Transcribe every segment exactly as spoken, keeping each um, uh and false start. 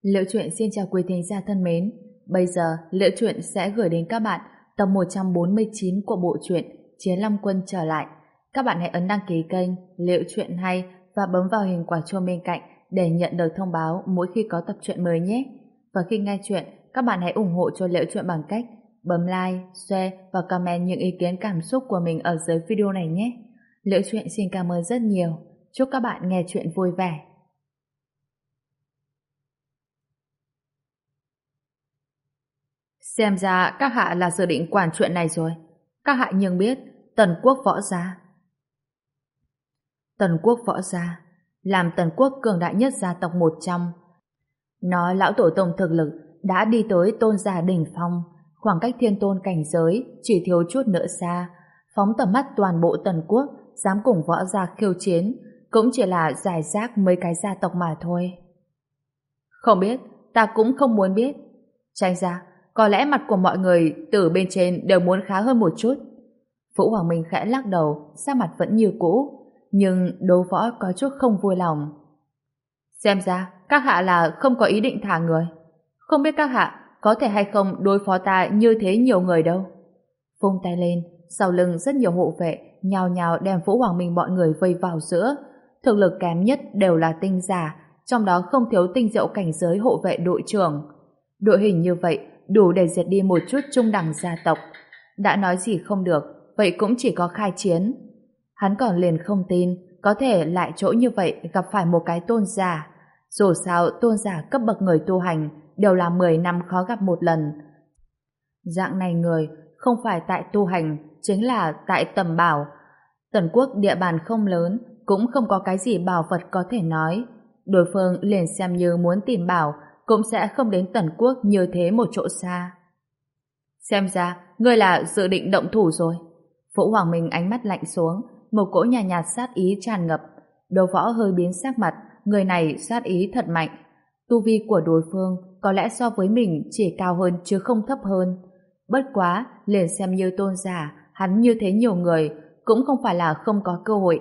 Liễu Chuyện xin chào quý thính giả thân mến. Bây giờ, Liễu Chuyện sẽ gửi đến các bạn tập một trăm bốn mươi chín của bộ truyện Chiến Long Quân trở lại. Các bạn hãy ấn đăng ký kênh Liễu Chuyện hay và bấm vào hình quả chuông bên cạnh để nhận được thông báo mỗi khi có tập truyện mới nhé. Và khi nghe chuyện, các bạn hãy ủng hộ cho Liễu Chuyện bằng cách bấm like, share và comment những ý kiến cảm xúc của mình ở dưới video này nhé. Liễu Chuyện xin cảm ơn rất nhiều. Chúc các bạn nghe chuyện vui vẻ. Xem ra các hạ là dự định quản chuyện này rồi. Các hạ nhưng biết Tần Quốc Võ Gia. Tần Quốc Võ Gia làm Tần Quốc cường đại nhất gia tộc một trong. Nói lão tổ tông thực lực đã đi tới tôn giả đỉnh phong, khoảng cách thiên tôn cảnh giới chỉ thiếu chút nữa xa. Phóng tầm mắt toàn bộ Tần Quốc, dám cùng Võ Gia khiêu chiến cũng chỉ là giải rác mấy cái gia tộc mà thôi. Không biết, ta cũng không muốn biết. Tranh ra có lẽ mặt của mọi người từ bên trên đều muốn khá hơn một chút. Vũ Hoàng Minh khẽ lắc đầu, sắc mặt vẫn như cũ, nhưng Đấu Võ có chút không vui lòng. Xem ra các hạ là không có ý định thả người. Không biết các hạ có thể hay không đối phó ta như thế nhiều người đâu. Vung tay lên, sau lưng rất nhiều hộ vệ nhào nhào đem Vũ Hoàng Minh bọn người vây vào giữa. Thực lực kém nhất đều là tinh giả, trong đó không thiếu tinh diệu cảnh giới hộ vệ đội trưởng. Đội hình như vậy đủ để diệt đi một chút trung đẳng gia tộc. Đã nói gì không được, vậy cũng chỉ có khai chiến. Hắn còn liền không tin có thể lại chỗ như vậy gặp phải một cái tôn giả. Dù sao tôn giả cấp bậc người tu hành đều là mười năm khó gặp một lần. Dạng này người không phải tại tu hành, chính là tại tầm bảo. Tần Quốc địa bàn không lớn, cũng không có cái gì bảo vật có thể nói. Đối phương liền xem như muốn tìm bảo cũng sẽ không đến Tần Quốc như thế một chỗ xa. Xem ra ngươi là dự định động thủ rồi. Vũ Hoàng Minh ánh mắt lạnh xuống, một cỗ nhàn nhạt, nhạt sát ý tràn ngập. Đấu Võ hơi biến sắc mặt, người này sát ý thật mạnh. Tu vi của đối phương có lẽ so với mình chỉ cao hơn chứ không thấp hơn. Bất quá, liền xem như tôn giả, hắn như thế nhiều người cũng không phải là không có cơ hội.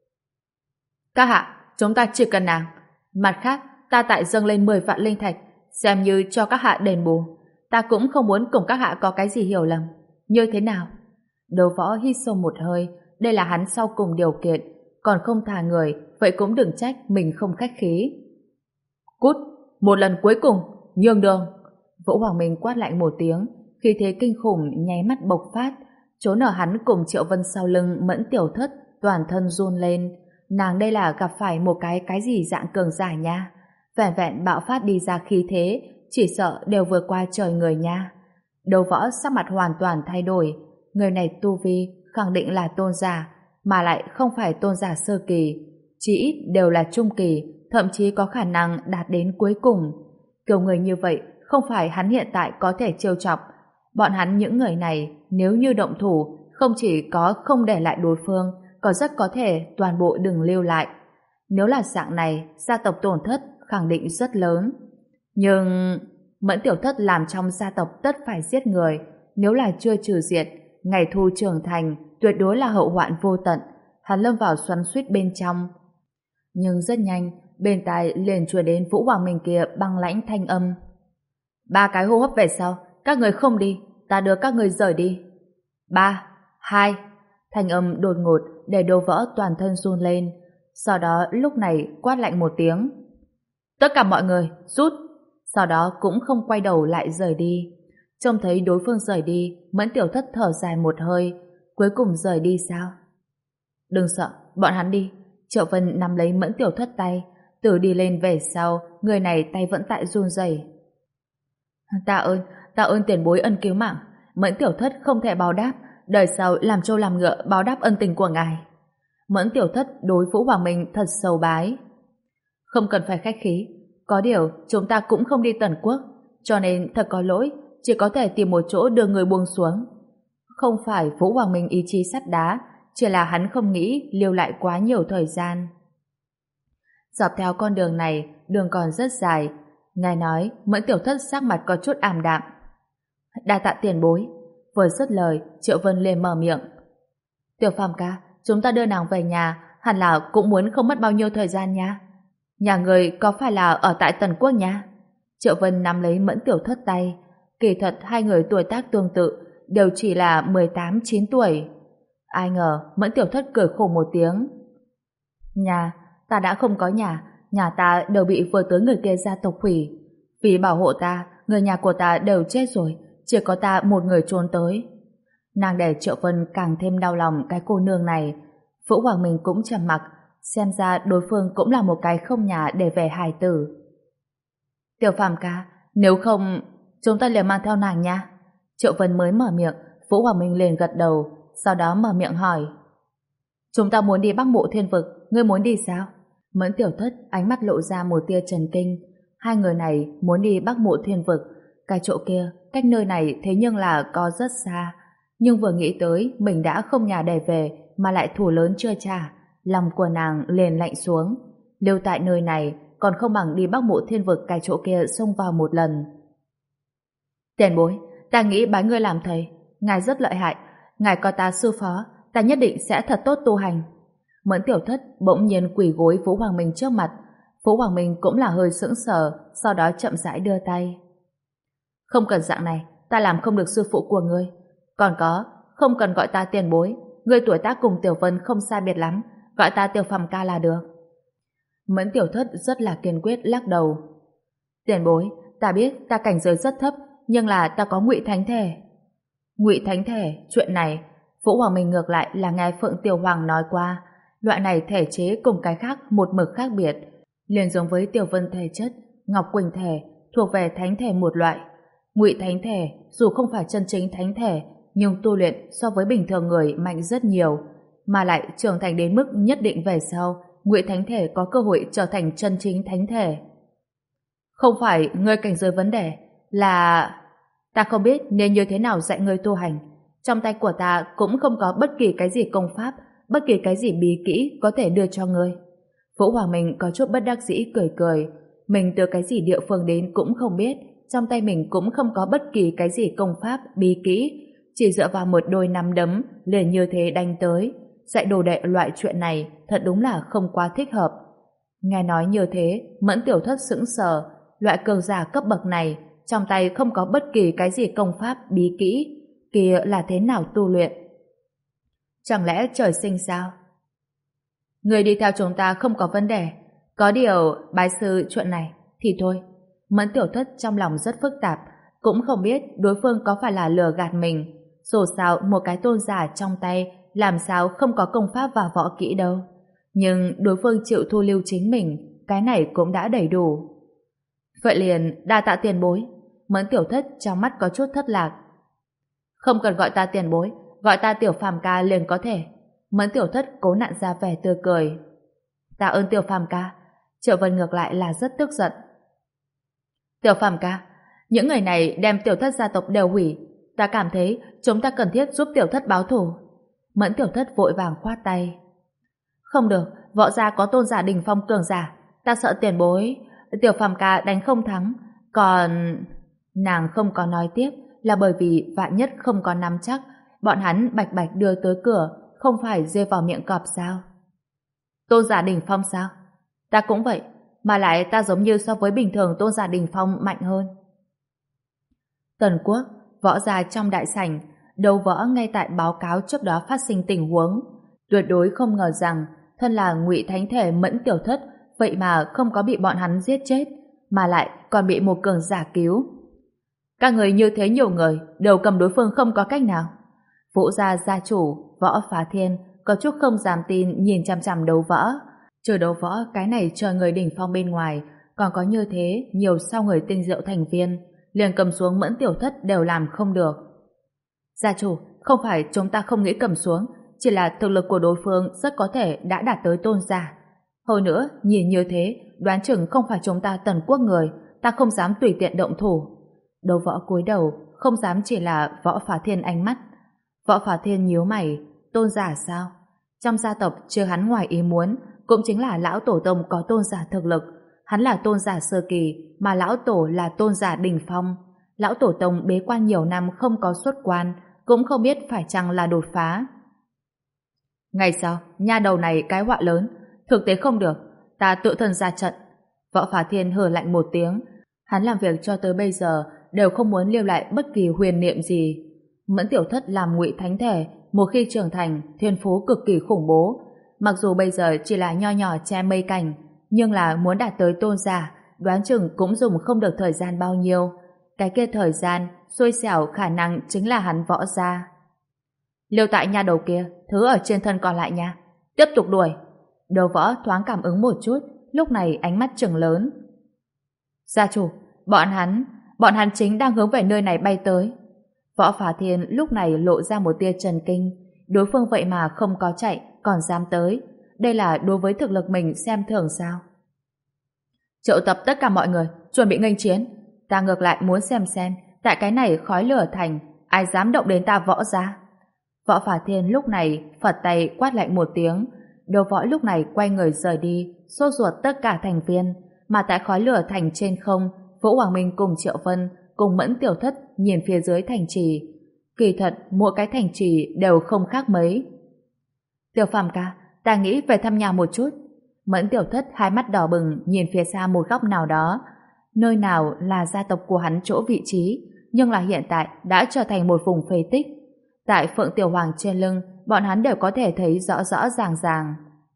Các hạ, chúng ta chỉ cần nàng. Mặt khác, ta tại dâng lên mười vạn linh thạch, xem như cho các hạ đền bù. Ta cũng không muốn cùng các hạ có cái gì hiểu lầm. Như thế nào? Đấu Võ hít sâu một hơi, đây là hắn sau cùng điều kiện, còn không thả người, vậy cũng đừng trách mình không khách khí. Cút, một lần cuối cùng, nhường đường. Vũ Hoàng Minh quát lạnh một tiếng, khi thế kinh khủng nháy mắt bộc phát, trốn ở hắn cùng Triệu Vân sau lưng Mẫn Tiểu Thất, toàn thân run lên. Nàng đây là gặp phải một cái cái gì dạng cường giả nha. Vẹn vẹn bạo phát đi ra khí thế, chỉ sợ đều vượt qua trời người nha. Đấu Võ sắc mặt hoàn toàn thay đổi. Người này tu vi khẳng định là tôn giả, mà lại không phải tôn giả sơ kỳ, chỉ ít đều là trung kỳ, thậm chí có khả năng đạt đến cuối cùng. Kiểu người như vậy không phải hắn hiện tại có thể trêu chọc. Bọn hắn những người này nếu như động thủ, không chỉ có không để lại đối phương, còn rất có thể toàn bộ đừng lưu lại. Nếu là dạng này, gia tộc tổn thất khẳng định rất lớn. Nhưng Mẫn Tiểu Thất làm trong gia tộc tất phải giết người, nếu là chưa trừ diệt, ngày thu trưởng thành tuyệt đối là hậu hoạn vô tận. Hắn lâm vào xoắn xuýt bên trong. Nhưng rất nhanh, bên tai liền truyền đến Vũ Hoàng Minh kia băng lãnh thanh âm. Ba cái hô hấp về sau, các người không đi, ta đưa các người rời đi. Ba, hai. Thanh âm đột ngột để Đấu Võ toàn thân run lên. Sau đó lúc này quát lạnh một tiếng. Tất cả mọi người, rút. Sau đó cũng không quay đầu lại rời đi. Trông thấy đối phương rời đi, Mẫn Tiểu Thất thở dài một hơi. Cuối cùng rời đi sao? Đừng sợ, bọn hắn đi. Triệu Vân nắm lấy Mẫn Tiểu Thất tay, từ đi lên về sau, người này tay vẫn tại run rẩy. Ta ơn, ta ơn tiền bối ân cứu mạng. Mẫn Tiểu Thất không thể báo đáp, đời sau làm trâu làm ngựa báo đáp ân tình của ngài. Mẫn Tiểu Thất đối Vũ Hoàng Minh thật sâu bái. Không cần phải khách khí, có điều chúng ta cũng không đi Tần Quốc, cho nên thật có lỗi, chỉ có thể tìm một chỗ đưa người buông xuống. Không phải Vũ Hoàng Minh ý chí sắt đá, chỉ là hắn không nghĩ lưu lại quá nhiều thời gian. Dọc theo con đường này, đường còn rất dài. Ngài nói, Mẫn Tiểu Thất sắc mặt có chút ảm đạm. Đa tạ tiền bối. Vừa dứt lời, Triệu Vân liền mở miệng. Tiểu Phàm ca, chúng ta đưa nàng về nhà, hẳn là cũng muốn không mất bao nhiêu thời gian nha. Nhà người có phải là ở tại Tần Quốc nha? Triệu Vân nắm lấy Mẫn Tiểu Thất tay. Kỳ thật hai người tuổi tác tương tự, đều chỉ là mười tám chín tuổi. Ai ngờ Mẫn Tiểu Thất cười khổ một tiếng. Nhà, ta đã không có nhà, nhà ta đều bị vừa tới người kia gia tộc hủy. Vì bảo hộ ta, người nhà của ta đều chết rồi, chỉ có ta một người trốn tới. Nàng để Triệu Vân càng thêm đau lòng cái cô nương này. Vũ Hoàng Minh cũng trầm mặc, xem ra đối phương cũng là một cái không nhà để về hài tử. Tiểu Phàm ca, nếu không, chúng ta liền mang theo nàng nha. Triệu Vân mới mở miệng, Vũ Hoàng Minh liền gật đầu, sau đó mở miệng hỏi. Chúng ta muốn đi Bắc Mộ Thiên Vực, ngươi muốn đi sao? Mẫn Tiểu Thất ánh mắt lộ ra một tia trần kinh. Hai người này muốn đi Bắc Mộ Thiên Vực, cái chỗ kia cách nơi này thế nhưng là có rất xa. Nhưng vừa nghĩ tới mình đã không nhà để về mà lại thù lớn chưa trả, lòng của nàng liền lạnh xuống. Lưu tại nơi này còn không bằng đi Bắc Mộ Thiên Vực cái chỗ kia xông vào một lần. Tiền bối, ta nghĩ bái ngươi làm thầy, ngài rất lợi hại, ngài có ta sư phó, ta nhất định sẽ thật tốt tu hành. Mẫn Tiểu Thất bỗng nhiên quỳ gối Vũ Hoàng Minh trước mặt. Vũ Hoàng Minh cũng là hơi sững sờ, sau đó chậm rãi đưa tay. Không cần dạng này, ta làm không được sư phụ của ngươi. Còn có, không cần gọi ta tiền bối, ngươi tuổi tác cùng Tiểu Vân không sai biệt lắm, gọi ta Tiểu Phàm ca là được. Mẫn Tiểu Thất rất là kiên quyết lắc đầu. Tiền bối, ta biết ta cảnh giới rất thấp, nhưng là ta có Ngụy Thánh Thể. Ngụy Thánh Thể, chuyện này, Vũ Hoàng Minh ngược lại là nghe Phượng Tiểu Hoàng nói qua, loại này thể chế cùng cái khác một mực khác biệt, liền giống với Tiểu Vân thể chất, Ngọc Quỳnh thể, thuộc về Thánh Thể một loại. Ngụy Thánh Thể, dù không phải chân chính Thánh Thể, nhưng tu luyện so với bình thường người mạnh rất nhiều, mà lại trưởng thành đến mức nhất định về sau, Ngụy Thánh Thể có cơ hội trở thành chân chính Thánh Thể. Không phải ngươi cảnh giới vấn đề, là... Ta không biết nên như thế nào dạy ngươi tu hành. Trong tay của ta cũng không có bất kỳ cái gì công pháp, bất kỳ cái gì bí kỹ có thể đưa cho ngươi. Vũ Hoàng Minh có chút bất đắc dĩ cười cười. Mình từ cái gì địa phương đến cũng không biết, trong tay mình cũng không có bất kỳ cái gì công pháp, bí kỹ, chỉ dựa vào một đôi nắm đấm liền như thế đánh tới. Dạy đồ đệ loại chuyện này thật đúng là không quá thích hợp. Nghe nói như thế, Mẫn Tiểu Thất sững sờ. Loại cường giả cấp bậc này trong tay không có bất kỳ cái gì công pháp, bí kỹ, kia là thế nào tu luyện? Chẳng lẽ trời sinh sao? Người đi theo chúng ta không có vấn đề, có điều bái sư chuyện này thì thôi. Mẫn Tiểu Thất trong lòng rất phức tạp, cũng không biết đối phương có phải là lừa gạt mình. Dù sao một cái tôn giả trong tay làm sao không có công pháp và võ kỹ đâu. Nhưng đối phương chịu thu lưu chính mình, cái này cũng đã đầy đủ. Vậy liền đa tạ tiền bối. Mẫn Tiểu Thất trong mắt có chút thất lạc. Không cần gọi ta tiền bối, gọi ta Tiểu Phàm ca liền có thể. Mẫn Tiểu Thất cố nặn ra vẻ tươi cười. Tạ ơn Tiểu Phàm ca. Triệu Vân ngược lại là rất tức giận. Tiểu Phàm ca, những người này đem Tiểu Thất gia tộc đều hủy, ta cảm thấy chúng ta cần thiết giúp Tiểu Thất báo thù. Mẫn Tiểu Thất vội vàng khoát tay. Không được, võ gia có tôn giả đỉnh phong cường giả, ta sợ tiền bối Tiểu Phàm ca đánh không thắng. Còn... Nàng không có nói tiếp là bởi vì vạn nhất không có nắm chắc, bọn hắn bạch bạch đưa tới cửa, không phải rơi vào miệng cọp sao? Tôn giả đỉnh phong sao? Ta cũng vậy, mà lại ta giống như so với bình thường tôn giả đỉnh phong mạnh hơn. Tần Quốc, võ gia trong đại sảnh, đấu võ ngay tại báo cáo trước đó phát sinh tình huống. Tuyệt đối không ngờ rằng thân là Ngụy Thánh Thể Mẫn Tiểu Thất vậy mà không có bị bọn hắn giết chết, mà lại còn bị một cường giả cứu. Các người như thế nhiều người, đều cầm đối phương không có cách nào. Vũ gia gia chủ, Võ Phá Thiên, có chút không dám tin nhìn chằm chằm đấu võ. Trừ đấu võ cái này chờ người đỉnh phong bên ngoài, còn có như thế nhiều sao người tinh diệu thành viên, liền cầm xuống Mẫn Tiểu Thất đều làm không được. Gia chủ, không phải chúng ta không nghĩ cầm xuống, chỉ là thực lực của đối phương rất có thể đã đạt tới tôn giả. Hồi nữa, nhìn như thế, đoán chừng không phải chúng ta Tần Quốc người, ta không dám tùy tiện động thủ. Đấu võ cúi đầu, không dám chỉ là Võ Phá Thiên ánh mắt. Võ Phá Thiên nhíu mày, tôn giả sao? Trong gia tộc chưa hắn ngoài ý muốn, cũng chính là lão tổ tông có tôn giả thực lực. Hắn là tôn giả sơ kỳ, mà lão tổ là tôn giả đỉnh phong. Lão tổ tông bế quan nhiều năm không có xuất quan, cũng không biết phải chăng là đột phá. Ngày sau, nha đầu này cái họa lớn, thực tế không được, ta tự thân ra trận. Võ Phá Thiên hừ lạnh một tiếng, Hắn làm việc cho tới bây giờ đều không muốn lưu lại bất kỳ huyền niệm gì. Mẫn Tiểu Thất làm ngụy thánh thể, một khi trưởng thành, thiên phú cực kỳ khủng bố. Mặc dù bây giờ chỉ là nho nhỏ che mây cảnh, nhưng là muốn đạt tới tôn giả, đoán chừng cũng dùng không được thời gian bao nhiêu. Cái kia thời gian, xui xẻo khả năng chính là hắn võ gia. Lưu tại nha đầu kia, thứ ở trên thân còn lại nha. Tiếp tục đuổi. Đầu võ thoáng cảm ứng một chút, lúc này ánh mắt trừng lớn. Gia chủ, bọn hắn, bọn hắn chính đang hướng về nơi này bay tới. Võ Phá Thiên lúc này lộ ra một tia trần kinh. Đối phương vậy mà không có chạy, còn dám tới. Đây là đối với thực lực mình xem thường sao? Triệu tập tất cả mọi người, chuẩn bị nghênh chiến. Ta ngược lại muốn xem xem, tại cái này khói lửa thành, ai dám động đến ta võ gia? Võ Phá Thiên lúc này phật tay quát lạnh một tiếng. Đầu võ lúc này quay người rời đi, sốt ruột tất cả thành viên. Mà tại khói lửa thành trên không, Vũ Hoàng Minh cùng Triệu Vân cùng Mẫn Tiểu Thất nhìn phía dưới thành trì. Kỳ thật, mỗi cái thành trì đều không khác mấy. Tiểu Phàm ca, ta nghĩ về thăm nhà một chút. Mẫn Tiểu Thất hai mắt đỏ bừng nhìn phía xa một góc nào đó. Nơi nào là gia tộc của hắn chỗ vị trí, nhưng là hiện tại đã trở thành một vùng phế tích. Tại Phượng Tiểu Hoàng trên lưng, bọn hắn đều có thể thấy rõ rõ ràng ràng.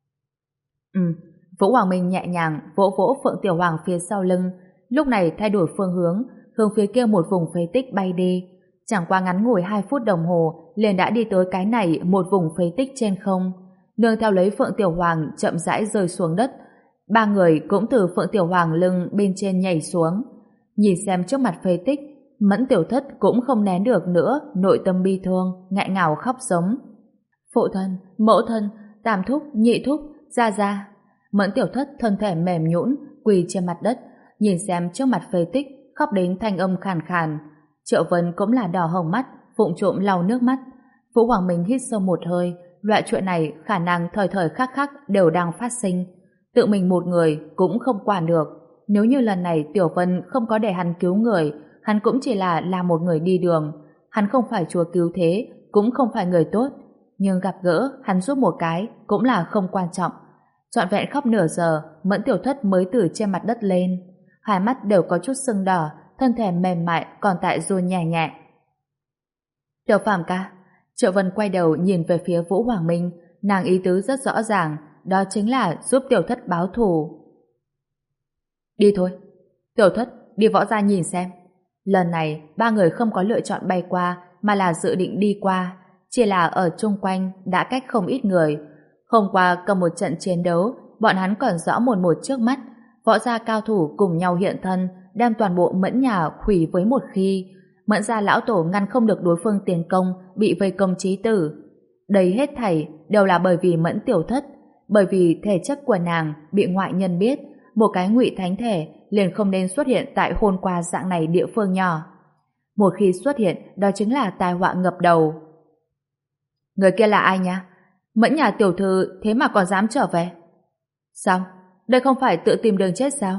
Ừ, Vũ Hoàng Minh nhẹ nhàng vỗ vỗ Phượng Tiểu Hoàng phía sau lưng, lúc này thay đổi phương hướng, hướng phía kia một vùng phế tích bay đi. Chẳng qua ngắn ngủi hai phút đồng hồ, liền đã đi tới cái này một vùng phế tích trên không. Nương theo lấy Phượng Tiểu Hoàng chậm rãi rơi xuống đất, ba người cũng từ Phượng Tiểu Hoàng lưng bên trên nhảy xuống. Nhìn xem trước mặt phế tích, Mẫn Tiểu Thất cũng không nén được nữa nội tâm bi thương, nghẹn ngào khóc giống. Phụ thân, mẫu thân, tam thúc, nhị thúc, gia gia. Mẫn Tiểu Thất thân thể mềm nhũn quỳ trên mặt đất, nhìn xem trước mặt phế tích, khóc đến thanh âm khàn khàn. Triệu Vân cũng là đỏ hồng mắt, vụng trộm lau nước mắt. Vũ Hoàng Minh hít sâu một hơi, loại chuyện này khả năng thời thời khắc khắc đều đang phát sinh. Tự mình một người cũng không quản được. Nếu như lần này Tiểu Vân không có để hắn cứu người, hắn cũng chỉ là là một người đi đường. Hắn không phải chúa cứu thế, cũng không phải người tốt. Nhưng gặp gỡ, hắn giúp một cái, cũng là không quan trọng. Trọn vẹn khóc nửa giờ, Mẫn Tiểu Thất mới từ trên mặt đất lên. Hai mắt đều có chút sưng đỏ, thân thể mềm mại còn tại run nhẹ nhẹ. Tiểu Phàm ca. Triệu Vân quay đầu nhìn về phía Vũ Hoàng Minh, nàng ý tứ rất rõ ràng, đó chính là giúp Tiểu Thất báo thù. Đi thôi. Tiểu Thất, đi võ gia nhìn xem. Lần này, ba người không có lựa chọn bay qua, mà là dự định đi qua. Chỉ là ở chung quanh đã cách không ít người. Hôm qua cầm một trận chiến đấu, bọn hắn còn rõ mồn một trước mắt. Võ gia cao thủ cùng nhau hiện thân, đem toàn bộ Mẫn nhà hủy với một khi. Mẫn gia lão tổ ngăn không được đối phương tiến công, bị vây công chí tử. Đây hết thảy đều là bởi vì Mẫn Tiểu Thất, bởi vì thể chất của nàng bị ngoại nhân biết, một cái ngụy thánh thể liền không nên xuất hiện tại hôn qua dạng này địa phương nhỏ. Một khi xuất hiện, đó chính là tai họa ngập đầu. Người kia là ai nha? Mẫn nhà tiểu thư thế mà còn dám trở về? Sao? Đây không phải tự tìm đường chết sao?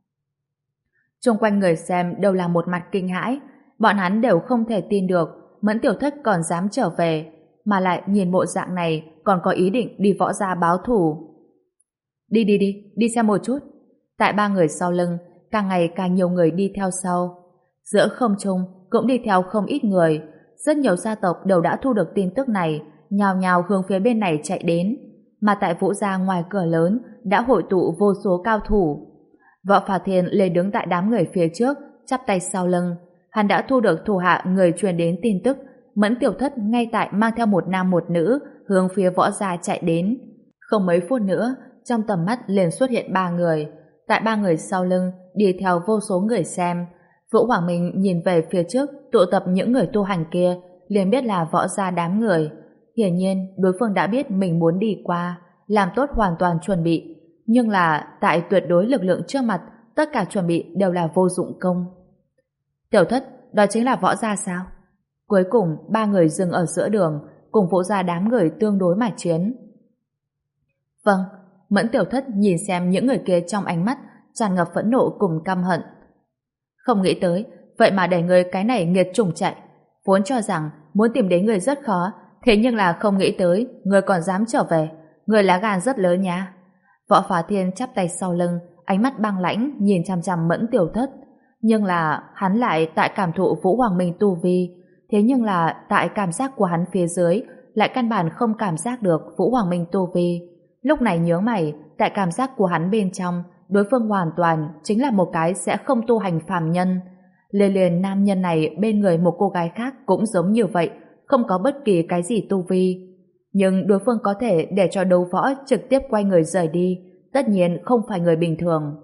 Xung quanh người xem đều là một mặt kinh hãi, bọn hắn đều không thể tin được Mẫn Tiểu Thất còn dám trở về, mà lại nhìn bộ dạng này còn có ý định đi võ gia báo thù. Đi đi đi, đi xem một chút. Tại ba người sau lưng, càng ngày càng nhiều người đi theo sau. Giữa không trung cũng đi theo không ít người. Rất nhiều gia tộc đều đã thu được tin tức này, nhào nhào hướng phía bên này chạy đến. Mà tại Vũ gia ngoài cửa lớn đã hội tụ vô số cao thủ. Võ Phá Thiên lên đứng tại đám người phía trước, chắp tay sau lưng. Hắn đã thu được thủ hạ người truyền đến tin tức, Mẫn Tiểu Thất ngay tại mang theo một nam một nữ hướng phía võ gia chạy đến. Không mấy phút nữa, trong tầm mắt liền xuất hiện ba người. Tại ba người sau lưng đi theo vô số người xem. Vũ Hoàng Minh nhìn về phía trước tụ tập những người tu hành kia, liền biết là võ gia đám người. Hiển nhiên đối phương đã biết mình muốn đi qua, làm tốt hoàn toàn chuẩn bị. Nhưng là tại tuyệt đối lực lượng trước mặt, tất cả chuẩn bị đều là vô dụng công. Tiểu Thất, đó chính là võ gia sao? Cuối cùng ba người dừng ở giữa đường, cùng Vũ gia đám người tương đối mà chiến. Vâng. Mẫn Tiểu Thất nhìn xem những người kia trong ánh mắt tràn ngập phẫn nộ cùng căm hận. Không nghĩ tới, vậy mà để người cái này nghiệt chủng chạy. Vốn cho rằng muốn tìm đến người rất khó, thế nhưng là không nghĩ tới người còn dám trở về. Người lá gan rất lớn nha. Võ Phá Thiên chắp tay sau lưng, ánh mắt băng lãnh nhìn chằm chằm Mẫn Tiểu Thất. Nhưng là hắn lại tại cảm thụ Vũ Hoàng Minh tu vi, thế nhưng là tại cảm giác của hắn phía dưới lại căn bản không cảm giác được Vũ Hoàng Minh tu vi. Lúc này nhướng mày, tại cảm giác của hắn bên trong, đối phương hoàn toàn chính là một cái sẽ không tu hành phàm nhân. Liền liền nam nhân này bên người một cô gái khác cũng giống như vậy, không có bất kỳ cái gì tu vi. Nhưng đối phương có thể để cho đấu võ trực tiếp quay người rời đi, tất nhiên không phải người bình thường.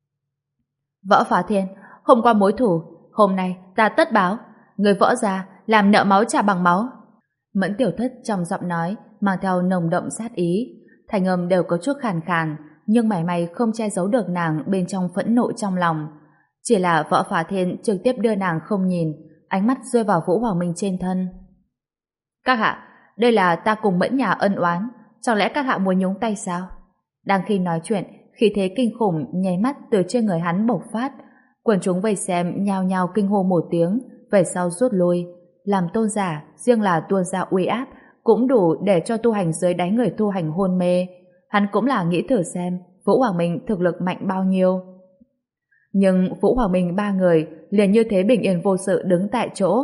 Võ Phá Thiên, hôm qua mối thủ, hôm nay ta tất báo, người võ gia làm nợ máu trả bằng máu. Mẫn Tiểu Thất trong giọng nói mang theo nồng đậm sát ý, thành âm đều có chút khàn khàn, nhưng mảy may không che giấu được nàng bên trong phẫn nộ trong lòng. Chỉ là Võ Phá Thiên trực tiếp đưa nàng không nhìn, ánh mắt rơi vào Vũ Hoàng Minh trên thân. Các hạ, đây là ta cùng Mẫn nhà ân oán, chẳng lẽ các hạ muốn nhúng tay sao? Đang khi nói chuyện, khí thế kinh khủng nháy mắt từ trên người hắn bộc phát, quần chúng vây xem nhao nhao kinh hô một tiếng, về sau rút lui. Làm tôn giả, riêng là tuôn ra uy áp, cũng đủ để cho tu hành giới đánh người tu hành hôn mê. Hắn cũng là nghĩ thử xem Vũ Hoàng Minh thực lực mạnh bao nhiêu. Nhưng Vũ Hoàng Minh ba người liền như thế bình yên vô sự đứng tại chỗ.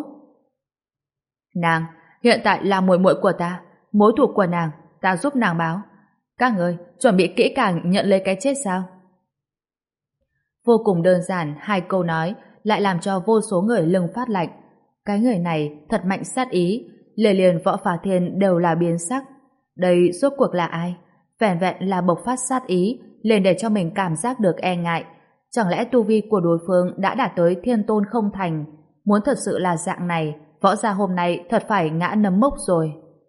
Nàng, hiện tại là muội muội của ta, mối thù của nàng, ta giúp nàng báo. Các người chuẩn bị kỹ càng nhận lấy cái chết sao? Vô cùng đơn giản hai câu nói lại làm cho vô số người lưng phát lạnh. Cái người này thật mạnh sát ý, liền liền Võ Phá Thiên đều là biến sắc. Đây rốt cuộc là ai? Vẻn vẹn là bộc phát sát ý, liền để cho mình cảm giác được e ngại. Chẳng lẽ tu vi của đối phương đã đạt tới thiên tôn không thành? Muốn thật sự là dạng này, võ gia hôm nay thật phải ngã nấm mốc rồi.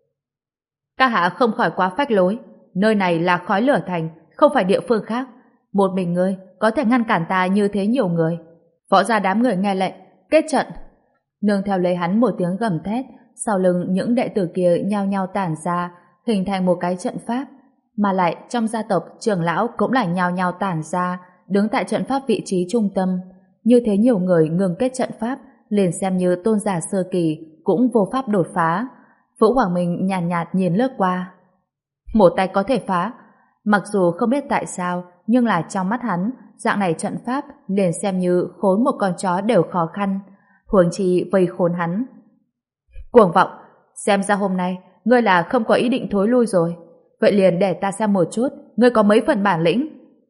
Các hạ không khỏi quá phách lối, nơi này là khói lửa thành, không phải địa phương khác. Một mình ngươi có thể ngăn cản ta như thế nhiều người. Võ gia đám người nghe lệnh, kết trận. Nương theo lấy hắn một tiếng gầm thét, sau lưng những đệ tử kia nhao nhao tản ra, hình thành một cái trận pháp. Mà lại trong gia tộc trưởng lão cũng là nhao nhao tản ra, đứng tại trận pháp vị trí trung tâm. Như thế nhiều người ngừng kết trận pháp, liền xem như tôn giả sơ kỳ cũng vô pháp đột phá. Vũ Hoàng Minh nhàn nhạt, nhạt nhìn lướt qua. Một tay có thể phá. Mặc dù không biết tại sao, nhưng là trong mắt hắn, dạng này trận pháp liền xem như khốn một con chó đều khó khăn. Huống chi vây khốn hắn. Cuồng vọng, xem ra hôm nay ngươi là không có ý định thối lui rồi. Vậy liền để ta xem một chút, ngươi có mấy phần bản lĩnh.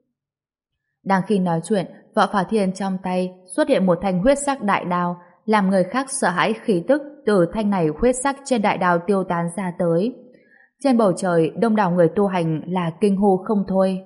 Đang khi nói chuyện, Võ Phá Thiên trong tay xuất hiện một thanh huyết sắc đại đao, làm người khác sợ hãi khí tức từ thanh này huyết sắc trên đại đao tiêu tán ra tới. Trên bầu trời, đông đảo người tu hành là kinh hô không thôi.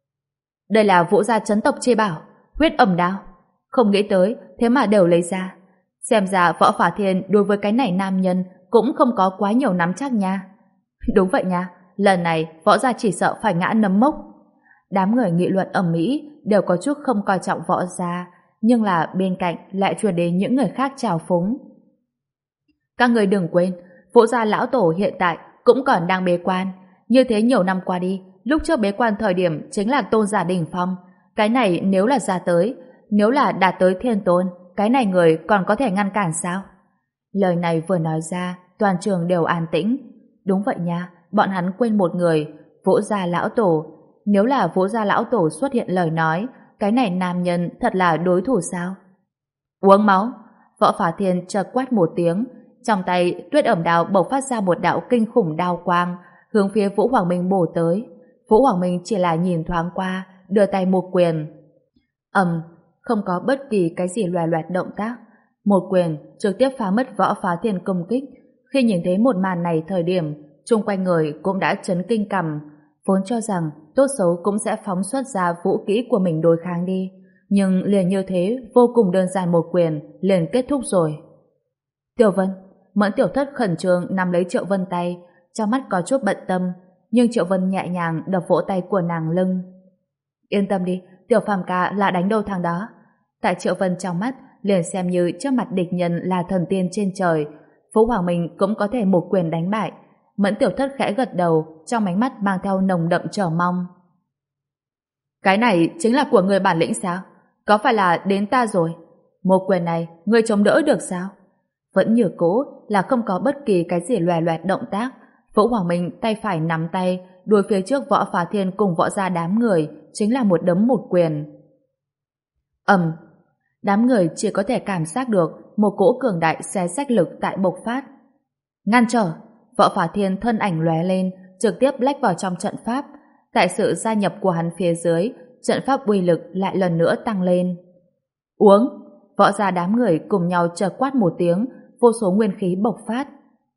Đây là Vũ gia chấn tộc chi bảo, huyết ẩm đao. Không nghĩ tới, thế mà đều lấy ra. Xem ra Võ Phá Thiên đối với cái này nam nhân cũng không có quá nhiều nắm chắc nha. Đúng vậy nha, lần này Võ gia chỉ sợ phải ngã nấm mốc. Đám người nghị luận ầm ĩ đều có chút không coi trọng Võ gia, nhưng là bên cạnh lại truyền đến những người khác trào phúng. Các người đừng quên, Vũ gia lão tổ hiện tại cũng còn đang bế quan. Như thế nhiều năm qua đi, lúc trước bế quan thời điểm chính là tôn giả đỉnh phong. Cái này nếu là ra tới, nếu là đạt tới thiên tôn, cái này người còn có thể ngăn cản sao? Lời này vừa nói ra, toàn trường đều an tĩnh. Đúng vậy nha, bọn hắn quên một người, Vũ gia lão tổ. Nếu là Vũ gia lão tổ xuất hiện lời nói, cái này nam nhân thật là đối thủ sao? Uống máu. Võ Phá Thiên chợt quát một tiếng, trong tay tuyết ẩm đao bộc phát ra một đạo kinh khủng đao quang, hướng phía Vũ Hoàng Minh bổ tới. Vũ Hoàng Minh chỉ là nhìn thoáng qua, đưa tay một quyền. Ầm, không có bất kỳ cái gì loè loẹt động tác. Một quyền trực tiếp phá mất Võ Phá Thiên công kích. Khi nhìn thấy một màn này thời điểm, chung quanh người cũng đã chấn kinh cằm, vốn cho rằng tốt xấu cũng sẽ phóng xuất ra vũ kỹ của mình đối kháng đi. Nhưng liền như thế, vô cùng đơn giản một quyền, liền kết thúc rồi. Tiểu Vân, Mẫn Tiểu Thất khẩn trương nắm lấy Triệu Vân tay, trong mắt có chút bận tâm, nhưng Triệu Vân nhẹ nhàng đập vỗ tay của nàng lưng. Yên tâm đi, Tiểu Phàm ca là đánh đâu thằng đó. Tại Triệu Vân trong mắt, liền xem như trước mặt địch nhân là thần tiên trên trời, Vũ Hoàng Minh cũng có thể một quyền đánh bại. Mẫn Tiểu Thất khẽ gật đầu, trong ánh mắt mang theo nồng đậm chờ mong. Cái này chính là của người bản lĩnh sao? Có phải là đến ta rồi? Một quyền này, người chống đỡ được sao? Vẫn như cũ là không có bất kỳ cái gì loè loẹt động tác. Vũ Hoàng Minh tay phải nắm tay, đuổi phía trước Võ Phá Thiên cùng Võ gia đám người, chính là một đấm một quyền. Ầm, Đám người chỉ có thể cảm giác được một cỗ cường đại xé rách lực tại bộc phát. Ngăn trở! Võ Phá Thiên thân ảnh lóe lên, trực tiếp lách vào trong trận pháp. Tại sự gia nhập của hắn phía dưới, trận pháp uy lực lại lần nữa tăng lên. Uống! Võ gia đám người cùng nhau chợt quát một tiếng, vô số nguyên khí bộc phát.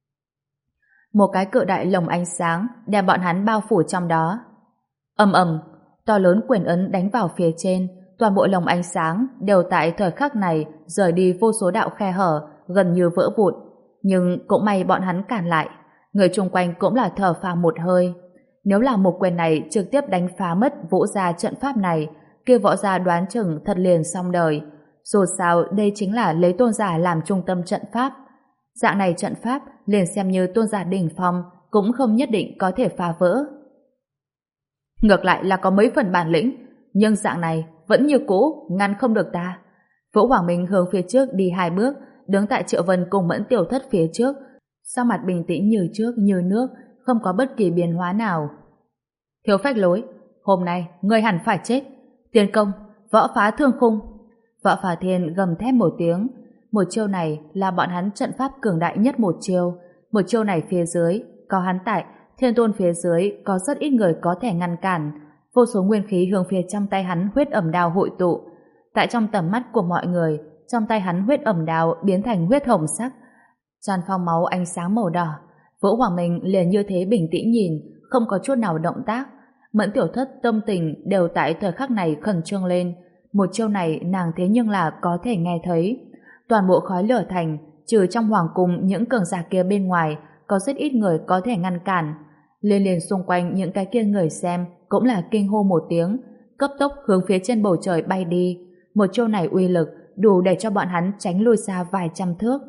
Một cái cự đại lồng ánh sáng đem bọn hắn bao phủ trong đó. Ầm ầm, to lớn quyền ấn đánh vào phía trên, toàn bộ lồng ánh sáng đều tại thời khắc này rời đi vô số đạo khe hở, gần như vỡ vụn. Nhưng cũng may bọn hắn cản lại, người chung quanh cũng là thở phào một hơi. Nếu là một quyền này trực tiếp đánh phá mất Vũ gia trận pháp này, kia Võ gia đoán chừng thật liền xong đời. Dù sao đây chính là lấy Tôn giả làm trung tâm trận pháp. Dạng này trận pháp liền xem như Tôn giả đỉnh phong cũng không nhất định có thể phá vỡ. Ngược lại là có mấy phần bản lĩnh, nhưng dạng này vẫn như cũ ngăn không được ta. Vũ Hoàng Minh hướng phía trước đi hai bước, đứng tại Triệu Vân cùng Mẫn Tiểu Thất phía trước, sắc mặt bình tĩnh như trước như nước, không có bất kỳ biến hóa nào. Thiếu phách lối, hôm nay ngươi hẳn phải chết. Tiến công, võ phá thương khung. Võ Phá Thiên gầm thét một tiếng. Một chiêu này là bọn hắn trận pháp cường đại nhất một chiêu. Một chiêu này phía dưới có hắn tại, Thiên Tôn phía dưới có rất ít người có thể ngăn cản. Vô số nguyên khí hướng phía trong tay hắn huyết ẩm đao hội tụ. Tại trong tầm mắt của mọi người, trong tay hắn huyết ẩm đao biến thành huyết hồng sắc, tràn phong máu ánh sáng màu đỏ. Vũ Hoàng Minh liền như thế bình tĩnh nhìn, không có chút nào động tác. Mẫn Tiểu Thất tâm tình đều tại thời khắc này khẩn trương lên. Một chiêu này nàng thế nhưng là có thể nghe thấy. Toàn bộ khói lửa thành, trừ trong hoàng cung những cường giả kia bên ngoài, có rất ít người có thể ngăn cản. Liên liền xung quanh những cái kia người xem cũng là kinh hô một tiếng, cấp tốc hướng phía trên bầu trời bay đi. Một chiêu này uy lực đủ để cho bọn hắn tránh lui xa vài trăm thước.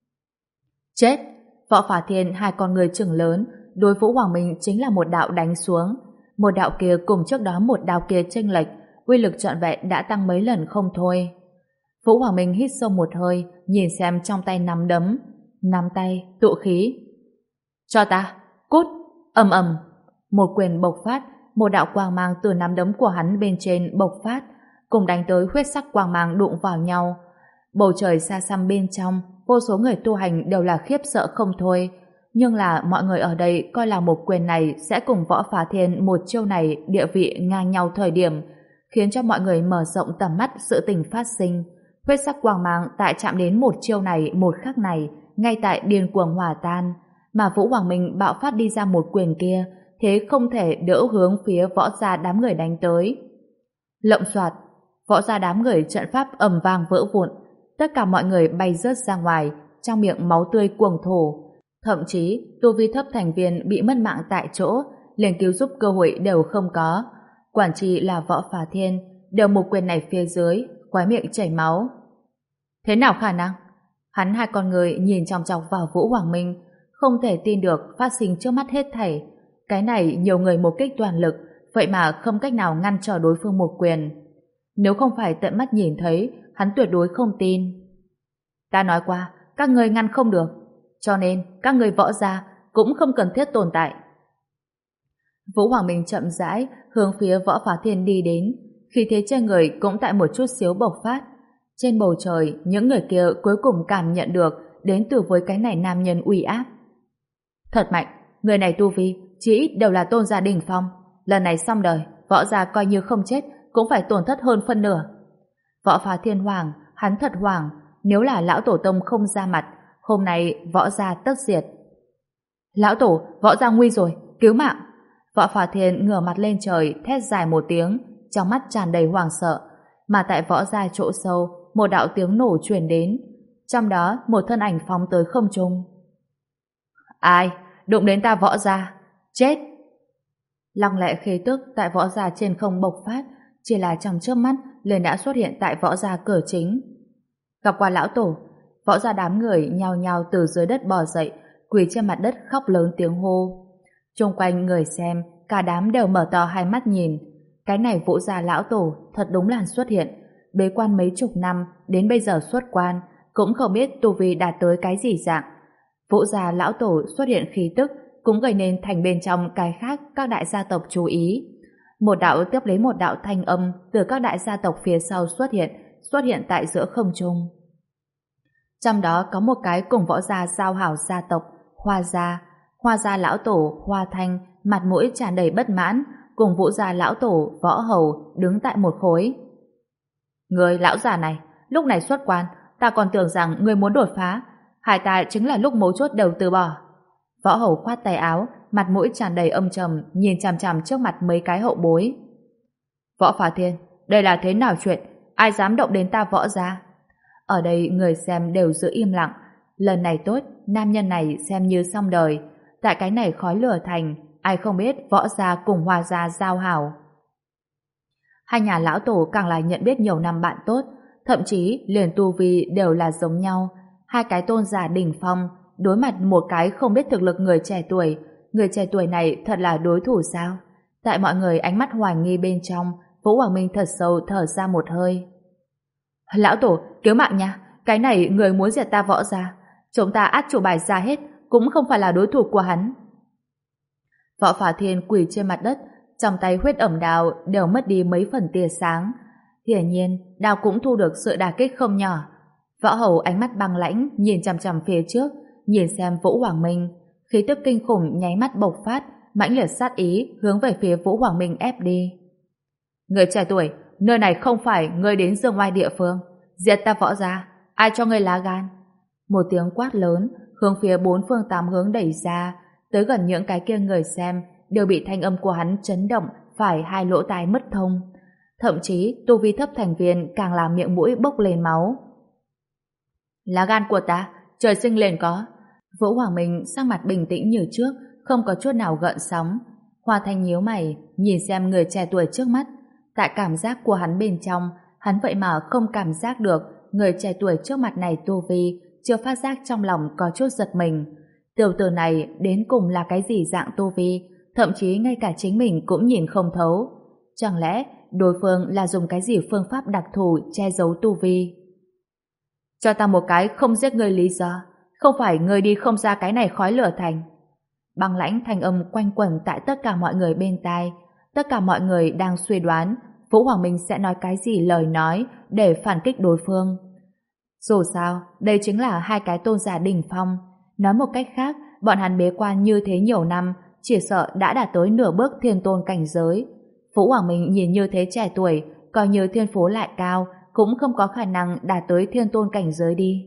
Chết! Võ Phá Thiên hai con người trừng lớn, đối Vũ Hoàng Minh chính là một đạo đánh xuống. Một đạo kia cùng trước đó một đạo kia chênh lệch, uy lực trọn vẹn đã tăng mấy lần không thôi. Vũ Hoàng Minh hít sâu một hơi, nhìn xem trong tay nắm đấm, nắm tay, tụ khí. Cho ta, cút! Ầm ầm, một quyền bộc phát, một đạo quang mang từ nắm đấm của hắn bên trên bộc phát, cùng đánh tới huyết sắc quang mang đụng vào nhau. Bầu trời xa xăm bên trong, vô số người tu hành đều là khiếp sợ không thôi. Nhưng là mọi người ở đây coi là một quyền này sẽ cùng Võ Phá Thiên một chiêu này địa vị ngang nhau thời điểm, khiến cho mọi người mở rộng tầm mắt sự tình phát sinh. Huyết sắc quang mang tại chạm đến một chiêu này một khắc này, ngay tại điên cuồng hòa tan, mà Vũ Hoàng Minh bạo phát đi ra một quyền kia, thế không thể đỡ hướng phía Võ gia đám người đánh tới. Lộng xoạt, Võ gia đám người trận pháp ầm vang vỡ vụn, tất cả mọi người bay rớt ra ngoài, trong miệng máu tươi cuồng thổ. Thậm chí, tu vi thấp thành viên bị mất mạng tại chỗ, liền cứu giúp cơ hội đều không có. Quản trị là Võ Phá Thiên, đều một quyền này phía dưới, khóe miệng chảy máu. Thế nào khả năng? Hắn hai con người nhìn chòng chọc vào Vũ Hoàng Minh, không thể tin được phát sinh trước mắt hết thảy. Cái này nhiều người một kích toàn lực, vậy mà không cách nào ngăn trở đối phương một quyền. Nếu không phải tận mắt nhìn thấy, hắn tuyệt đối không tin. Ta nói qua, các ngươi ngăn không được, cho nên các ngươi Võ gia cũng không cần thiết tồn tại. Vũ Hoàng Minh chậm rãi hướng phía Võ Phá Thiên đi đến, khí thế trên người cũng tại một chút xíu bộc phát. Trên bầu trời, những người kia cuối cùng cảm nhận được đến từ với cái này nam nhân uy áp. Thật mạnh, người này tu vi chỉ ít đều là tôn gia đỉnh phong. Lần này xong đời, Võ gia coi như không chết cũng phải tổn thất hơn phân nửa. Võ Phá Thiên hoàng, hắn thật hoàng, nếu là lão tổ tông không ra mặt, hôm nay Võ gia tất diệt. Lão tổ, Võ gia nguy rồi, cứu mạng! Võ Phá Thiên ngửa mặt lên trời thét dài một tiếng, trong mắt tràn đầy hoảng sợ. Mà tại Võ gia chỗ sâu, một đạo tiếng nổ truyền đến, trong đó một thân ảnh phóng tới không trung. Ai? Đụng đến ta Võ gia? Chết! Lăng lệ khí tức tại Võ gia trên không bộc phát, chỉ là trong chớp mắt liền đã xuất hiện tại Võ gia cửa chính. Gặp qua lão tổ, Võ gia đám người nhao nhao từ dưới đất bò dậy, quỳ trên mặt đất khóc lớn tiếng hô. Chung quanh người xem, cả đám đều mở to hai mắt nhìn. Cái này Vũ gia lão tổ thật đúng là xuất hiện, bế quan mấy chục năm, đến bây giờ xuất quan, cũng không biết tu vi đạt tới cái gì dạng. Vũ gia lão tổ xuất hiện khí tức, cũng gây nên thành bên trong cái khác các đại gia tộc chú ý. Một đạo tiếp lấy một đạo thanh âm từ các đại gia tộc phía sau xuất hiện, xuất hiện tại giữa không trung. Trong đó có một cái cùng võ gia giao hảo gia tộc, Hoa gia. Hoa gia lão tổ, Hoa Thanh, mặt mũi tràn đầy bất mãn, cùng Vũ gia lão tổ, Võ Hầu đứng tại một khối. Người lão già này, lúc này xuất quan, ta còn tưởng rằng người muốn đột phá, hai ta chính là lúc mấu chốt đều từ bỏ. Võ Hầu khoát tay áo, mặt mũi tràn đầy âm trầm, nhìn chằm chằm trước mặt mấy cái hậu bối. Võ Phá Thiên, đây là thế nào chuyện? Ai dám động đến ta Võ gia? Ở đây người xem đều giữ im lặng. Lần này tốt, nam nhân này xem như xong đời. Tại cái này khói lửa thành, ai không biết Võ gia cùng Hoa gia giao hảo. Hai nhà lão tổ càng là nhận biết nhiều năm bạn tốt, thậm chí liền tu vi đều là giống nhau. Hai cái tôn giả đỉnh phong đối mặt một cái không biết thực lực người trẻ tuổi. Người trẻ tuổi này thật là đối thủ sao? Tại mọi người ánh mắt hoài nghi bên trong, Vũ Hoàng Minh thật sâu thở ra một hơi. Lão tổ, cứu mạng nha, cái này người muốn diệt ta Võ gia. Chúng ta át chủ bài ra hết, cũng không phải là đối thủ của hắn. Võ Phá Thiên quỳ trên mặt đất, trong tay huyết ẩm đao đều mất đi mấy phần tia sáng. Hiển nhiên, đao cũng thu được sự đả kích không nhỏ. Võ Hầu ánh mắt băng lãnh, nhìn chằm chằm phía trước, nhìn xem Vũ Hoàng Minh. Khí tức kinh khủng nháy mắt bộc phát, mãnh liệt sát ý hướng về phía Vũ Hoàng Minh ép đi. Người trẻ tuổi, nơi này không phải ngươi đến dương oai địa phương. Diệt ta Võ gia, ai cho ngươi lá gan? Một tiếng quát lớn hướng phía bốn phương tám hướng đẩy ra, tới gần những cái kia người xem đều bị thanh âm của hắn chấn động, phải hai lỗ tai mất thông. Thậm chí tu vi thấp thành viên càng làm miệng mũi bốc lên máu. Lá gan của ta, trời sinh liền có. Vũ Hoàng Minh sắc mặt bình tĩnh như trước, không có chút nào gợn sóng. Hoa Thanh nhíu mày, nhìn xem người trẻ tuổi trước mắt. Tại cảm giác của hắn bên trong, hắn vậy mà không cảm giác được người trẻ tuổi trước mặt này tu vi, chưa phát giác trong lòng có chút giật mình. Tiểu tử này đến cùng là cái gì dạng tu vi, thậm chí ngay cả chính mình cũng nhìn không thấu. Chẳng lẽ đối phương là dùng cái gì phương pháp đặc thù che giấu tu vi? Cho ta một cái không giết người lý do, không phải người đi không ra cái này khói lửa thành. Băng lãnh thanh âm quanh quẩn tại tất cả mọi người bên tai. Tất cả mọi người đang suy đoán Vũ Hoàng Minh sẽ nói cái gì lời nói để phản kích đối phương. Dù sao, đây chính là hai cái tôn giả đỉnh phong. Nói một cách khác, bọn hắn bế quan như thế nhiều năm, chỉ sợ đã đạt tới nửa bước thiên tôn cảnh giới. Vũ Hoàng Minh nhìn như thế trẻ tuổi, coi như thiên phú lại cao, cũng không có khả năng đạt tới thiên tôn cảnh giới đi.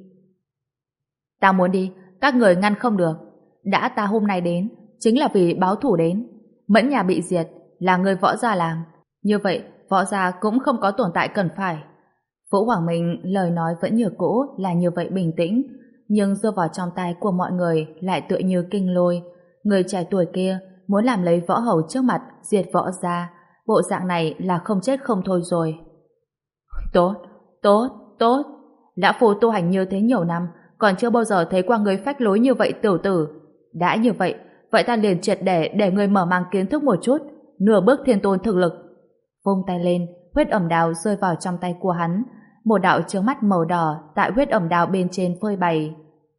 Ta muốn đi, các người ngăn không được. Đã ta hôm nay đến, chính là vì báo thủ đến. Mẫn nhà bị diệt, là người Võ gia làm. Như vậy, Võ gia cũng không có tồn tại cần phải. Vũ Hoàng Minh lời nói vẫn như cũ là như vậy bình tĩnh, nhưng rơi vào trong tai của mọi người lại tựa như kinh lôi. Người trẻ tuổi kia muốn làm lấy Võ Hầu trước mặt diệt Võ gia, bộ dạng này là không chết không thôi rồi. Tốt, tốt, tốt. Lão phu tu hành như thế nhiều năm, còn chưa bao giờ thấy qua người phách lối như vậy tiểu tử. Đã như vậy, vậy ta liền triệt để để người mở mang kiến thức một chút, nửa bước thiên tôn thực lực. Vung tay lên, huyết ẩm đao rơi vào trong tay của hắn. Một đạo chướng mắt màu đỏ tại huyết ẩm đao bên trên phơi bày.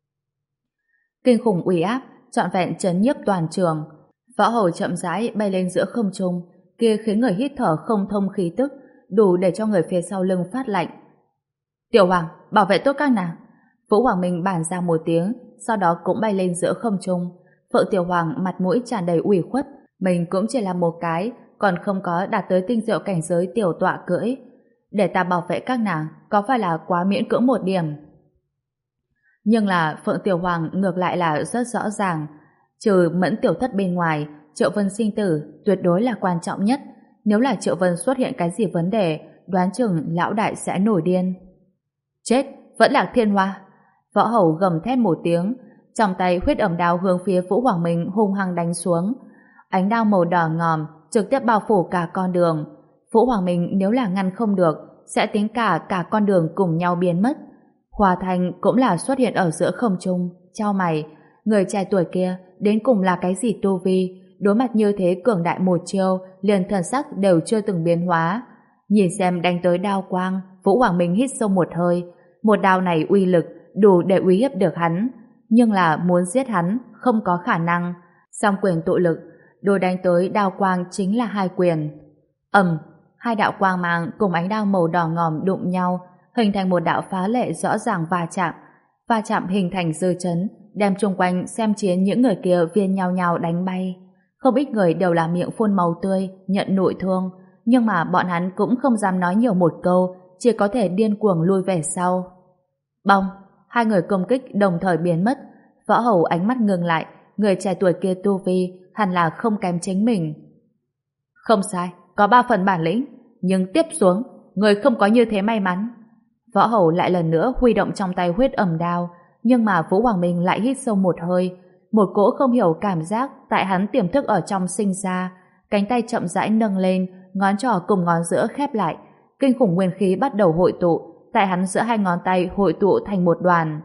Kinh khủng uy áp trọn vẹn chấn nhiếp toàn trường. Võ Hầu chậm rãi bay lên giữa không trung, kia khiến người hít thở không thông khí tức, đủ để cho người phía sau lưng phát lạnh. Tiểu Hoàng, bảo vệ tốt các nàng. Vũ Hoàng Minh bản ra một tiếng, sau đó cũng bay lên giữa không trung. Phượng Tiểu Hoàng mặt mũi tràn đầy ủy khuất, mình cũng chỉ là một cái, còn không có đạt tới tinh diệu cảnh giới tiểu tọa cưỡi. Để ta bảo vệ các nàng, có phải là quá miễn cưỡng một điểm? Nhưng là Phượng Tiểu Hoàng ngược lại là rất rõ ràng. Trừ Mẫn Tiểu Thất bên ngoài, Triệu Vân sinh tử tuyệt đối là quan trọng nhất. Nếu là Triệu Vân xuất hiện cái gì vấn đề, đoán chừng lão đại sẽ nổi điên. Chết, vẫn là Thiên Hoa. Võ Hầu gầm thét một tiếng, trong tay huyết ẩm đao hướng phía Vũ Hoàng Minh hung hăng đánh xuống. Ánh đao màu đỏ ngòm trực tiếp bao phủ cả con đường. Vũ Hoàng Minh nếu là ngăn không được, sẽ tính cả cả con đường cùng nhau biến mất. Hòa Thành cũng là xuất hiện ở giữa không trung, chau mày. Người trẻ tuổi kia đến cùng là cái gì tu vi? Đối mặt như thế cường đại một chiêu, liền thần sắc đều chưa từng biến hóa. Nhìn xem đánh tới đao quang, Vũ Hoàng Minh hít sâu một hơi. Một đao này uy lực đủ để uy hiếp được hắn, nhưng là muốn giết hắn không có khả năng. Song quyền tụ lực, đôi đánh tới đao quang chính là hai quyền. Ầm, hai đạo quang mang cùng ánh đao màu đỏ ngòm đụng nhau, hình thành một đạo phá lệ rõ ràng va chạm. Va chạm hình thành dư chấn, đem chung quanh xem chiến những người kia viên nhau nhau đánh bay. Không ít người đều là miệng phun màu tươi, nhận nội thương, nhưng mà bọn hắn cũng không dám nói nhiều một câu, chỉ có thể điên cuồng lui về sau. Bong, hai người công kích đồng thời biến mất. Võ Hầu ánh mắt ngừng lại, người trẻ tuổi kia tu vi hẳn là không kém chính mình. Không sai, có ba phần bản lĩnh, nhưng tiếp xuống, người không có như thế may mắn. Võ Hầu lại lần nữa huy động trong tay huyết ẩm đao, nhưng mà Vũ Hoàng Minh lại hít sâu một hơi, một cỗ không hiểu cảm giác tại hắn tiềm thức ở trong sinh ra, cánh tay chậm rãi nâng lên, ngón trỏ cùng ngón giữa khép lại, kinh khủng nguyên khí bắt đầu hội tụ, tại hắn giữa hai ngón tay hội tụ thành một đoàn.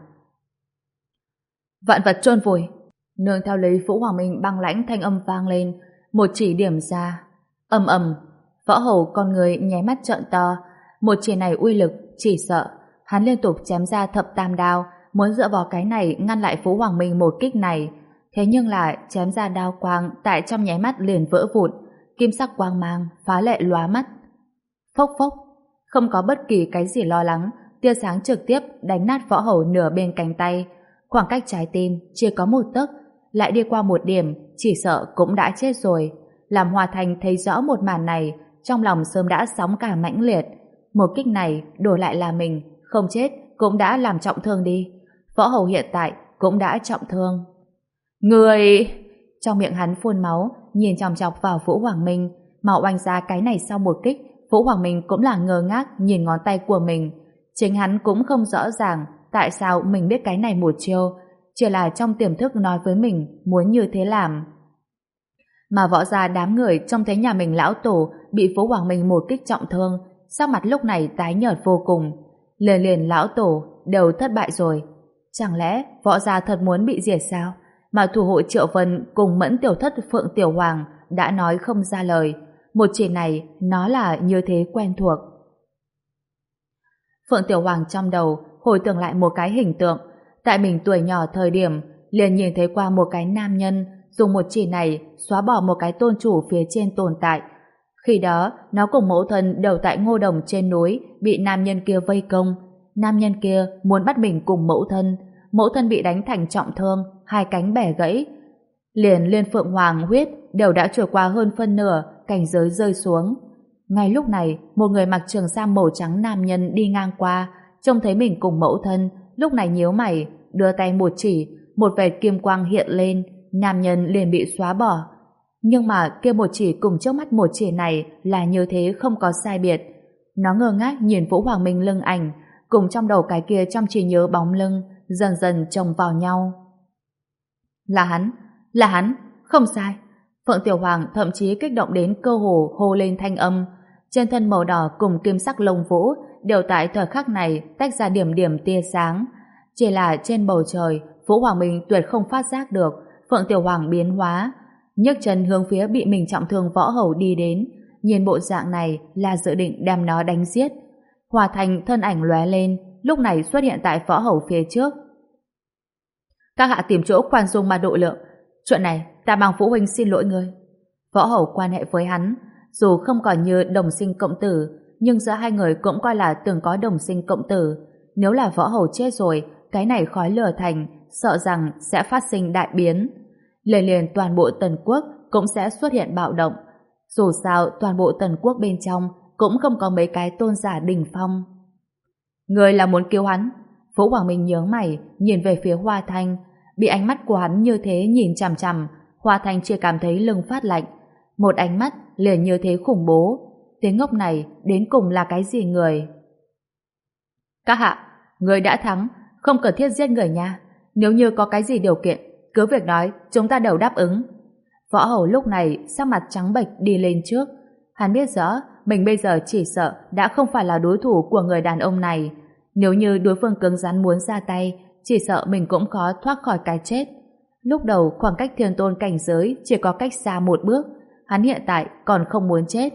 Vạn vật chôn vùi. Nương theo lấy Vũ Hoàng Minh băng lãnh thanh âm vang lên, một chỉ điểm ra. Ầm ầm, Võ Hầu con người nháy mắt trợn to, một chỉ này uy lực chỉ sợ hắn liên tục chém ra thập tam đao, muốn dựa vào cái này ngăn lại Vũ Hoàng Minh một kích này. Thế nhưng là chém ra đao quang tại trong nháy mắt liền vỡ vụn, kim sắc quang mang phá lệ lóa mắt. Phốc phốc, không có bất kỳ cái gì lo lắng, tia sáng trực tiếp đánh nát Võ Hầu nửa bên cánh tay, khoảng cách trái tim chỉ có một tấc, lại đi qua một điểm, chỉ sợ cũng đã chết rồi. Làm Hòa Thành thấy rõ một màn này, trong lòng sớm đã sóng cả mãnh liệt. Một kích này đổi lại là mình, không chết cũng đã làm trọng thương đi. Võ Hầu hiện tại cũng đã trọng thương. Người... Trong miệng hắn phun máu, nhìn chòng chọc vào Vũ Hoàng Minh, mà oanh ra cái này sau một kích, Vũ Hoàng Minh cũng là ngơ ngác nhìn ngón tay của mình. Chính hắn cũng không rõ ràng tại sao mình biết cái này một chiêu, chỉ là trong tiềm thức nói với mình muốn như thế làm. Mà võ gia đám người trông thấy nhà mình lão tổ bị Vũ Hoàng Minh một kích trọng thương, sắc mặt lúc này tái nhợt vô cùng. Liền liền lão tổ đều thất bại rồi. Chẳng lẽ võ gia thật muốn bị diệt sao? Mà thủ hộ Triệu Vân cùng Mẫn Tiểu Thất Phượng Tiểu Hoàng đã nói không ra lời. Một chỉ này nó là như thế quen thuộc. Phượng Tiểu Hoàng trong đầu hồi tưởng lại một cái hình tượng. Tại mình tuổi nhỏ thời điểm liền nhìn thấy qua một cái nam nhân dùng một chỉ này xóa bỏ một cái tôn chủ phía trên tồn tại. Khi đó nó cùng mẫu thân đều tại ngô đồng trên núi bị nam nhân kia vây công. Nam nhân kia muốn bắt mình cùng mẫu thân. Mẫu thân bị đánh thành trọng thương, hai cánh bẻ gãy. Liền Liên Phượng Hoàng huyết đều đã trôi qua hơn phân nửa, cảnh giới rơi xuống. Ngay lúc này, một người mặc trường sam màu trắng nam nhân đi ngang qua, trông thấy mình cùng mẫu thân, lúc này nhíu mày, đưa tay một chỉ, một vệt kim quang hiện lên, nam nhân liền bị xóa bỏ. Nhưng mà kia một chỉ cùng trước mắt một chỉ này là như thế không có sai biệt. Nó ngơ ngác nhìn Vũ Hoàng Minh lưng ảnh, cùng trong đầu cái kia trong trí nhớ bóng lưng, dần dần chồng vào nhau. Là hắn, là hắn, không sai. Phượng Tiểu Hoàng thậm chí kích động đến cơ hồ hô lên thanh âm. Trên thân màu đỏ cùng kim sắc lông vũ đều tại thời khắc này tách ra điểm điểm tia sáng. Chỉ là trên bầu trời, Vũ Hoàng Minh tuyệt không phát giác được Phượng Tiểu Hoàng biến hóa, nhấc chân hướng phía bị mình trọng thương Võ Hầu đi đến. Nhìn bộ dạng này là dự định đem nó đánh giết. Hòa Thành thân ảnh lóe lên, lúc này xuất hiện tại Võ Hầu phía trước. Các hạ tìm chỗ khoan dung mà độ lượng. Chuyện này ta bằng Vũ huynh xin lỗi ngươi. Võ Hầu quan hệ với hắn, dù không còn như đồng sinh cộng tử, nhưng giữa hai người cũng coi là từng có đồng sinh cộng tử. Nếu là Võ Hầu chết rồi, cái này khói lửa thành, sợ rằng sẽ phát sinh đại biến. Liền liền toàn bộ Tần Quốc cũng sẽ xuất hiện bạo động. Dù sao toàn bộ Tần Quốc bên trong cũng không có mấy cái tôn giả đỉnh phong. Người là muốn cứu hắn? Vũ Hoàng Minh nhướng mày, nhìn về phía Hoa Thanh. Bị ánh mắt của hắn như thế nhìn chằm chằm, Hoa Thanh chỉ cảm thấy lưng phát lạnh. Một ánh mắt liền như thế khủng bố. Tiếng ngốc này đến cùng là cái gì người? Các hạ, người đã thắng, không cần thiết giết người nha. Nếu như có cái gì điều kiện, cứ việc nói, chúng ta đều đáp ứng. Võ Hầu lúc này sắc mặt trắng bệch đi lên trước. Hắn biết rõ mình bây giờ chỉ sợ đã không phải là đối thủ của người đàn ông này. Nếu như đối phương cứng rắn muốn ra tay, chỉ sợ mình cũng khó thoát khỏi cái chết. Lúc đầu khoảng cách thiên tôn cảnh giới chỉ có cách xa một bước, hắn hiện tại còn không muốn chết.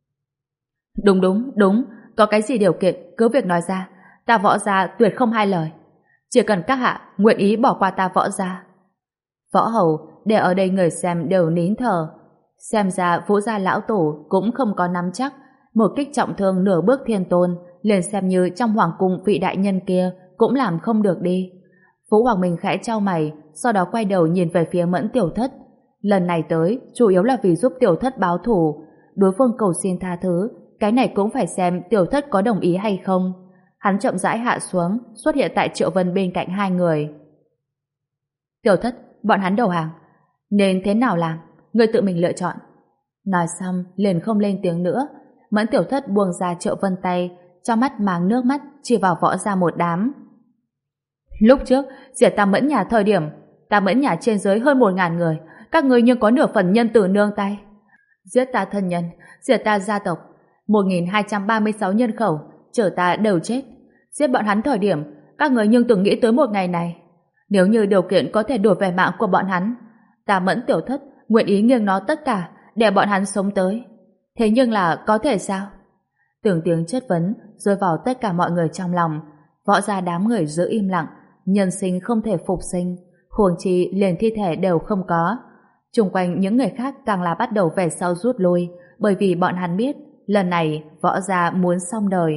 Đúng đúng, đúng, có cái gì điều kiện cứ việc nói ra, ta Võ gia tuyệt không hai lời. Chỉ cần các hạ nguyện ý bỏ qua ta Võ gia. Võ Hầu để ở đây người xem đều nín thở. Xem ra Vũ gia lão tổ cũng không có nắm chắc, một kích trọng thương nửa bước thiên tôn liền xem như trong hoàng cung vị đại nhân kia cũng làm không được đi. Vũ Hoàng Minh khẽ chau mày, sau đó quay đầu nhìn về phía Mẫn Tiểu Thất. Lần này tới, chủ yếu là vì giúp Tiểu Thất báo thù. Đối phương cầu xin tha thứ, cái này cũng phải xem Tiểu Thất có đồng ý hay không. Hắn chậm rãi hạ xuống, xuất hiện tại Triệu Vân bên cạnh hai người. Tiểu Thất, bọn hắn đầu hàng. Nên thế nào làm? Ngươi tự mình lựa chọn. Nói xong, liền không lên tiếng nữa. Mẫn Tiểu Thất buông ra Triệu Vân tay, trong mắt máng nước mắt, chỉ vào Võ Gia một đám. Lúc trước, diệt ta Mẫn nhà thời điểm, ta Mẫn nhà trên dưới hơn một ngàn người, các ngươi nhưng có nửa phần nhân từ nương tay. Giết ta thân nhân, diệt ta gia tộc, một nghìn hai trăm ba mươi sáu nhân khẩu, chở ta đều chết. Giết bọn hắn thời điểm, các ngươi nhưng từng nghĩ tới một ngày này. Nếu như điều kiện có thể đổi về mạng của bọn hắn, ta Mẫn Tiểu Thất nguyện ý nghiêng nó tất cả để bọn hắn sống tới. Thế nhưng là có thể sao? Từng tiếng chất vấn rơi vào tất cả mọi người trong lòng. Võ Gia đám người giữ im lặng. Nhân sinh không thể phục sinh, huống chi liền thi thể đều không có. Xung quanh những người khác càng là bắt đầu về sau rút lui, bởi vì bọn hắn biết lần này Võ Gia muốn xong đời.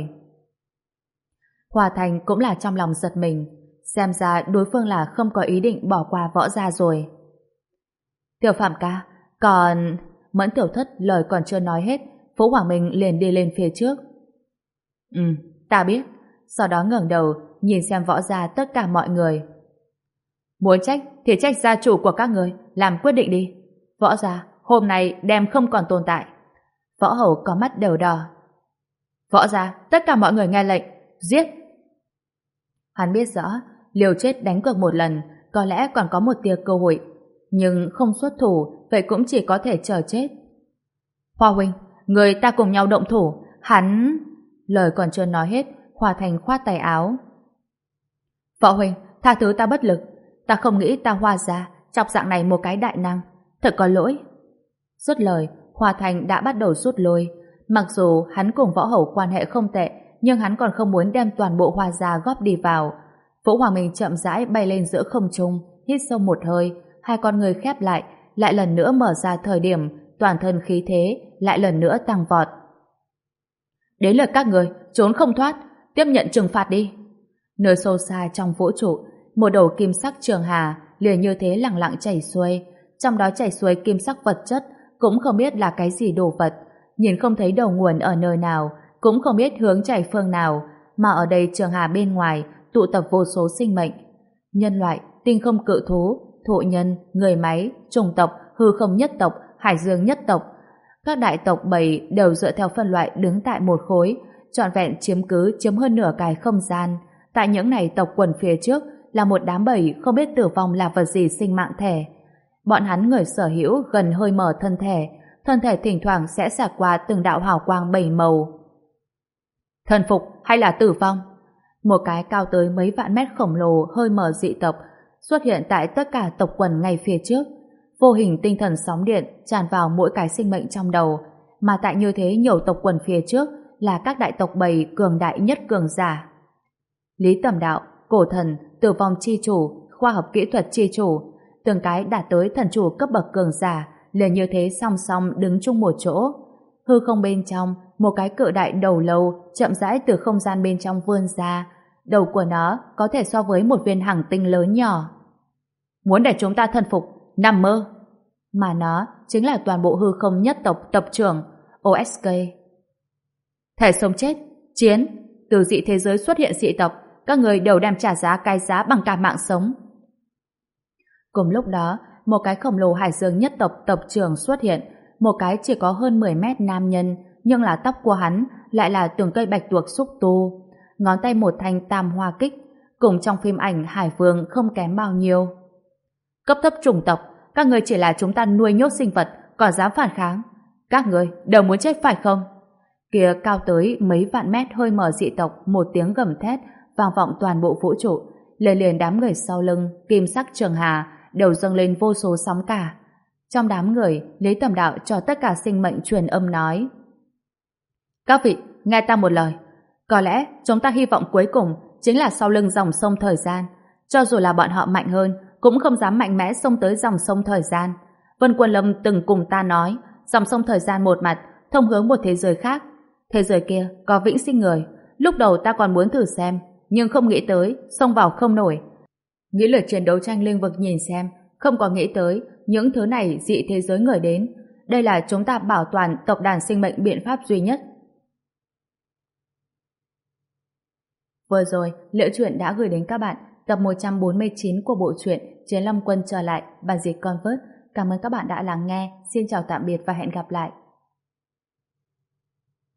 Hòa Thành cũng là trong lòng giật mình, xem ra đối phương là không có ý định bỏ qua Võ Gia rồi. Tiểu Phạm ca, còn... Mẫn Tiểu Thất lời còn chưa nói hết, Vũ Hoàng Minh liền đi lên phía trước. Ừ, ta biết. Sau đó ngẩng đầu nhìn xem Võ Gia tất cả mọi người. Muốn trách thì trách gia chủ của các người, làm quyết định đi. Võ Gia hôm nay đem không còn tồn tại. Võ Hầu có mắt đều đỏ. Võ Gia, tất cả mọi người nghe lệnh, giết. Hắn biết rõ liều chết đánh cược một lần có lẽ còn có một tia cơ hội, nhưng không xuất thủ vậy cũng chỉ có thể chờ chết. Hoa huynh, người ta cùng nhau động thủ. Hắn... Lời còn chưa nói hết, Hòa Thành khoát tay áo. Võ huynh, tha thứ ta bất lực. Ta không nghĩ ta Hoa Gia chọc dạng này một cái đại năng. Thật có lỗi. Dứt lời, Hòa Thành đã bắt đầu rút lui. Mặc dù hắn cùng Võ Hầu quan hệ không tệ, nhưng hắn còn không muốn đem toàn bộ Hoa Gia góp đi vào. Vũ Hoàng Minh chậm rãi bay lên giữa không trung, hít sâu một hơi, hai con người khép lại, lại lần nữa mở ra thời điểm, toàn thân khí thế lại lần nữa tăng vọt. Đến lượt các người, trốn không thoát, tiếp nhận trừng phạt đi. Nơi sâu xa trong vũ trụ, một đầu kim sắc trường hà liền như thế lặng lặng chảy xuôi, trong đó chảy xuôi kim sắc vật chất, cũng không biết là cái gì đồ vật, nhìn không thấy đầu nguồn ở nơi nào, cũng không biết hướng chảy phương nào, mà ở đây trường hà bên ngoài tụ tập vô số sinh mệnh, nhân loại, tinh không cự thú, thụ nhân, người máy, trùng tộc, hư không nhất tộc, hải dương nhất tộc. Các đại tộc bầy đều dựa theo phân loại đứng tại một khối, trọn vẹn chiếm cứ chiếm hơn nửa cái không gian. Tại những này tộc quần phía trước là một đám bầy không biết tử vong là vật gì sinh mạng thể. Bọn hắn người sở hữu gần hơi mở thân thể, thân thể thỉnh thoảng sẽ xả qua từng đạo hào quang bảy màu. Thần phục hay là tử vong? Một cái cao tới mấy vạn mét khổng lồ hơi mở dị tộc xuất hiện tại tất cả tộc quần ngay phía trước. Vô hình tinh thần sóng điện tràn vào mỗi cái sinh mệnh trong đầu, mà tại như thế nhiều tộc quần phía trước là các đại tộc bầy cường đại nhất cường giả. Lý Tầm Đạo, Cổ Thần, Tử Vong Chi Chủ, Khoa học Kỹ thuật Chi Chủ, từng cái đạt tới thần chủ cấp bậc cường giả, liền như thế song song đứng chung một chỗ. Hư không bên trong, một cái cự đại đầu lâu chậm rãi từ không gian bên trong vươn ra. Đầu của nó có thể so với một viên hành tinh lớn nhỏ. Muốn để chúng ta thân phục, nằm mơ. Mà nó chính là toàn bộ hư không nhất tộc tộc trưởng o ét ca. Thể sống chết, chiến. Từ dị thế giới xuất hiện dị tộc, các người đều đem trả giá cái giá bằng cả mạng sống. Cùng lúc đó, một cái khổng lồ hải dương nhất tộc tộc trưởng xuất hiện, một cái chỉ có hơn mười mét nam nhân, nhưng là tóc của hắn lại là từng cây bạch tuộc xúc tu, ngón tay một thanh tam hoa kích, cùng trong phim ảnh Hải Vương không kém bao nhiêu. Cấp thấp chủng tộc, các người chỉ là chúng ta nuôi nhốt sinh vật, còn dám phản kháng. Các người đều muốn chết phải không? Kia cao tới mấy vạn mét hơi mở dị tộc một tiếng gầm thét vang vọng toàn bộ vũ trụ, liền liền đám người sau lưng kim sắc trường hà đều dâng lên vô số sóng cả. Trong đám người, Lý Tầm Đạo cho tất cả sinh mệnh truyền âm nói: các vị, nghe ta một lời. Có lẽ chúng ta hy vọng cuối cùng chính là sau lưng dòng sông thời gian. Cho dù là bọn họ mạnh hơn, cũng không dám mạnh mẽ xông tới dòng sông thời gian. Vân Quân Lâm từng cùng ta nói, dòng sông thời gian một mặt thông hướng một thế giới khác. Thế giới kia có vĩnh sinh người, lúc đầu ta còn muốn thử xem, nhưng không nghĩ tới, xông vào không nổi. Nghĩ lượt chiến đấu tranh linh vực nhìn xem, không có nghĩ tới, những thứ này dị thế giới người đến. Đây là chúng ta bảo toàn tộc đàn sinh mệnh biện pháp duy nhất. Vừa rồi, Liễu Chuyện đã gửi đến các bạn tập một trăm bốn mươi chín của bộ truyện Chiến Long Quân trở lại, bản dịch Convert. Cảm ơn các bạn đã lắng nghe. Xin chào tạm biệt và hẹn gặp lại.